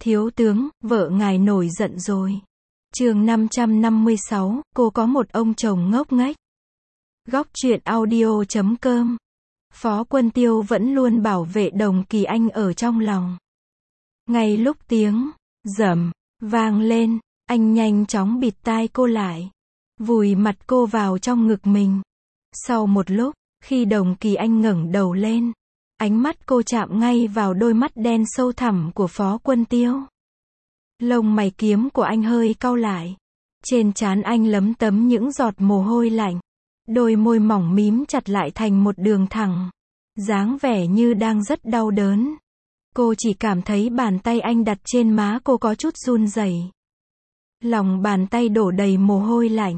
Thiếu tướng, vợ ngài nổi giận rồi. Chương 556, cô có một ông chồng ngốc nghếch. Góc truyện audio.com. Phó Quân Tiêu vẫn luôn bảo vệ Đồng Kỳ Anh ở trong lòng. Ngay lúc tiếng rầm vang lên, anh nhanh chóng bịt tai cô lại, vùi mặt cô vào trong ngực mình. Sau một lúc, khi Đồng Kỳ Anh ngẩng đầu lên, ánh mắt cô chạm ngay vào đôi mắt đen sâu thẳm của Phó Quân Tiêu. Lông mày kiếm của anh hơi cau lại. Trên trán anh lấm tấm những giọt mồ hôi lạnh. Đôi môi mỏng mím chặt lại thành một đường thẳng. Dáng vẻ như đang rất đau đớn. Cô chỉ cảm thấy bàn tay anh đặt trên má cô có chút run rẩy. Lòng bàn tay đổ đầy mồ hôi lạnh.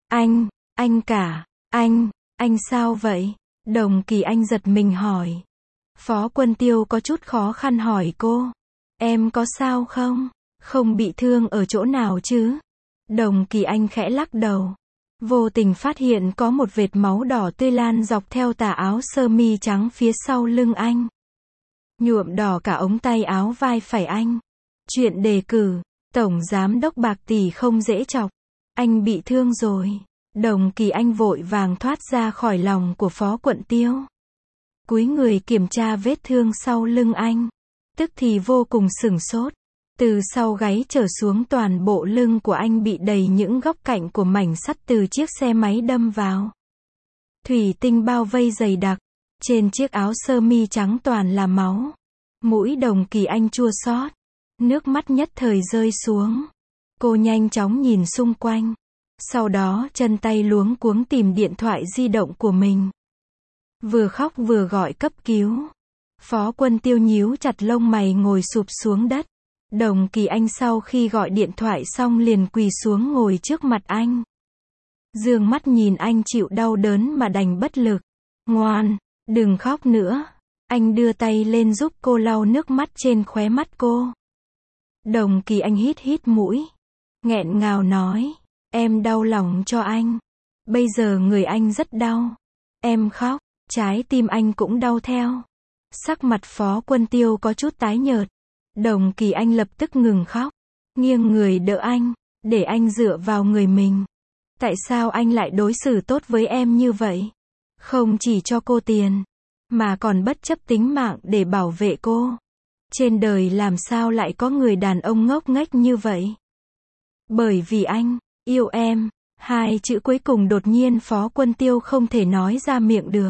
Anh sao vậy? Đồng Kỳ Anh giật mình hỏi. Phó Quân Tiêu có chút khó khăn hỏi cô. Em có sao không? Không bị thương ở chỗ nào chứ? Đồng Kỳ Anh khẽ lắc đầu. Vô tình phát hiện có một vệt máu đỏ tươi lan dọc theo tà áo sơ mi trắng phía sau lưng anh. Nhuộm đỏ cả ống tay áo vai phải anh. Chuyện đề cử, Tổng Giám đốc Bạc Tỷ không dễ chọc. Anh bị thương rồi. Đồng Kỳ Anh vội vàng thoát ra khỏi lòng của Phó Quân Tiêu. Cúi người kiểm tra vết thương sau lưng anh. Tức thì vô cùng sửng sốt. Từ sau gáy trở xuống toàn bộ lưng của anh bị đầy những góc cạnh của mảnh sắt từ chiếc xe máy đâm vào. Thủy tinh bao vây dày đặc. Trên chiếc áo sơ mi trắng toàn là máu. Mũi Đồng Kỳ Anh chua xót. Nước mắt nhất thời rơi xuống. Cô nhanh chóng nhìn xung quanh. Sau đó chân tay luống cuống tìm điện thoại di động của mình. Vừa khóc vừa gọi cấp cứu. Phó Quân Tiêu nhíu chặt lông mày ngồi sụp xuống đất. Đồng Kỳ Anh sau khi gọi điện thoại xong liền quỳ xuống ngồi trước mặt anh. Dương mắt nhìn anh chịu đau đớn mà đành bất lực. Ngoan, đừng khóc nữa. Anh đưa tay lên giúp cô lau nước mắt trên khóe mắt cô. Đồng Kỳ Anh hít hít mũi. Nghẹn ngào nói. Em đau lòng cho anh. Bây giờ người anh rất đau. Em khóc, trái tim anh cũng đau theo. Sắc mặt Phó Quân Tiêu có chút tái nhợt. Đồng Kỳ Anh lập tức ngừng khóc. Nghiêng người đỡ anh, để anh dựa vào người mình. Tại sao anh lại đối xử tốt với em như vậy? Không chỉ cho cô tiền, mà còn bất chấp tính mạng để bảo vệ cô. Trên đời làm sao lại có người đàn ông ngốc nghếch như vậy? Bởi vì anh yêu em. Hai chữ cuối cùng đột nhiên Phó Quân Tiêu không thể nói ra miệng được.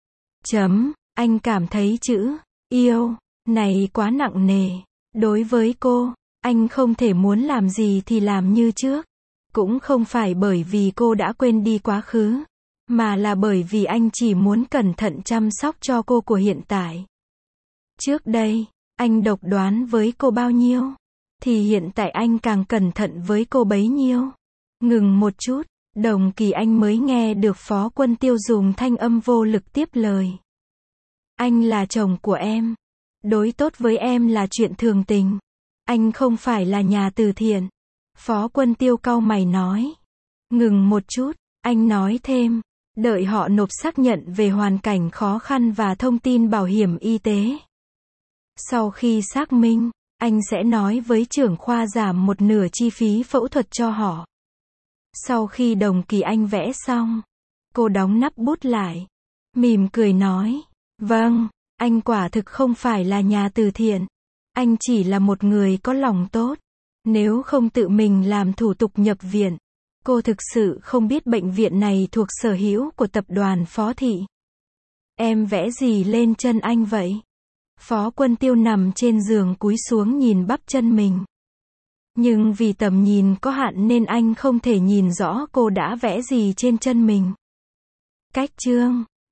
Anh cảm thấy chữ yêu này quá nặng nề. Đối với cô, anh không thể muốn làm gì thì làm như trước. Cũng không phải bởi vì cô đã quên đi quá khứ, mà là bởi vì anh chỉ muốn cẩn thận chăm sóc cho cô của hiện tại. Trước đây, anh độc đoán với cô bao nhiêu, thì hiện tại anh càng cẩn thận với cô bấy nhiêu. Ngừng một chút, Đồng Kỳ Anh mới nghe được Phó Quân Tiêu dùng thanh âm vô lực tiếp lời. Anh là chồng của em. Đối tốt với em là chuyện thường tình. Anh không phải là nhà từ thiện. Phó Quân Tiêu cau mày nói. Ngừng một chút, anh nói thêm. Đợi họ nộp xác nhận về hoàn cảnh khó khăn và thông tin bảo hiểm y tế. Sau khi xác minh, anh sẽ nói với trưởng khoa giảm một nửa chi phí phẫu thuật cho họ. Sau khi Đồng Kỳ Anh vẽ xong, cô đóng nắp bút lại. Mỉm cười nói. Vâng. Anh quả thực không phải là nhà từ thiện. Anh chỉ là một người có lòng tốt. Nếu không tự mình làm thủ tục nhập viện, cô thực sự không biết bệnh viện này thuộc sở hữu của tập đoàn Phó Thị. Em vẽ gì lên chân anh vậy? Phó Quân Tiêu nằm trên giường cúi xuống nhìn bắp chân mình. Nhưng vì tầm nhìn có hạn nên anh không thể nhìn rõ cô đã vẽ gì trên chân mình. Cách chương